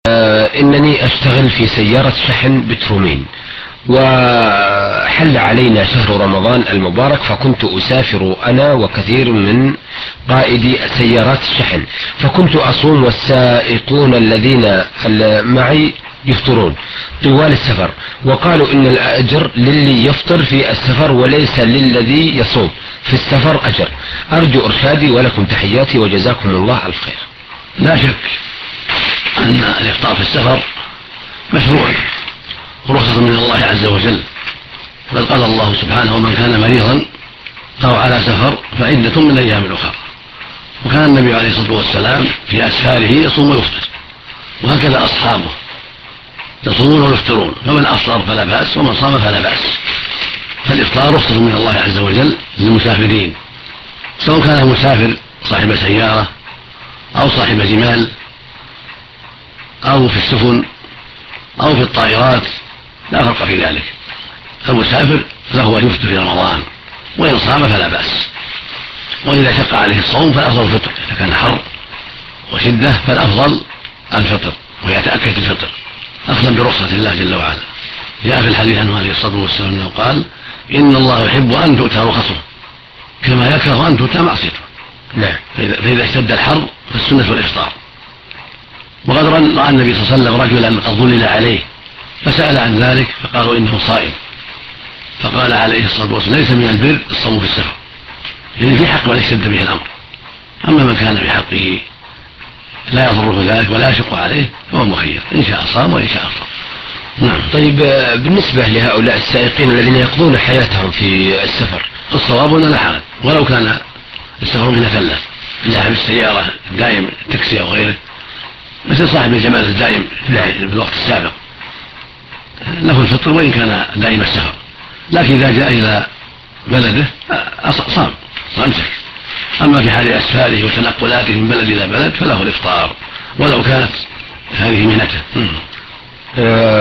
إنني أشتغل في سيارة شحن بترومين، وحل علينا شهر رمضان المبارك، فكنت أسافر أنا وكثير من قائدي سيارات الشحن، فكنت أصوم والسائقون الذين معي يفطرون طوال السفر، وقالوا إن الأجر للي يفطر في السفر وليس للذي يصوم في السفر أجر. أرجو إرشادي، ولكم تحياتي وجزاكم الله الخير. لا شك أن الإفطار في السفر مشروع ورخصة من الله عز وجل، بل قال الله سبحانه: ومن كان مريضا أو على سفر فعدة من أيام أخرى. وكان النبي عليه الصلاة والسلام في أسفاره يصوم ويفطر، وهكذا أصحابه يصومون ويفطرون، فمن أفطر فلا بأس ومن صام فلا بأس. فالإفطار رخصة من الله عز وجل للمسافرين، سواء كان المسافر صاحب سيارة أو صاحب جمال أو في السفن أو في الطائرات، لا فرق في ذلك. المسافر له أن يفطر في رمضان، وإن صام فلا بأس. وإذا شق عليه الصوم فالأفضل الفطر، إذا كان حر وشدة فالأفضل الفطر ويتأكد الفطر أخذا برخصة الله جل وعلا. جاء في الحديث عنه عليه الصلاة والسلام أنه قال: إن الله يحب أن تؤتى رخصه كما يكره أن تؤتى معصيته. فإذا اشتد الحر فالسنة الإفطار. وقد رأى النبي صلى الله عليه وسلم رجلا قد ظلل عليه فسأل عن ذلك، فقالوا إنه صائم، فقال عليه الصلاة والسلام: ليس من البر الصوم في السفر، يعني في حق من اشتد به الأمر. أما من كان في حقه لا يضره ذلك ولا يشق عليه فهو مخير، إن شاء صام وإن شاء أفطر. نعم. طيب، بالنسبة لهؤلاء السائقين الذين يقضون حياتهم في السفر، الصواب أن لا حرج، ولو كان السفر من ثلث، صاحب السيارة الدائم التاكسي أو غيره، مثل صاحب الجمال الدائم في الوقت السابق، له الفطر وإن كان دائم السفر. لكن إذا جاء إلى بلده صام وأمسك. أما في حال أسفاره وتنقلاته من بلد إلى بلد فله الإفطار ولو كانت هذه مهنته.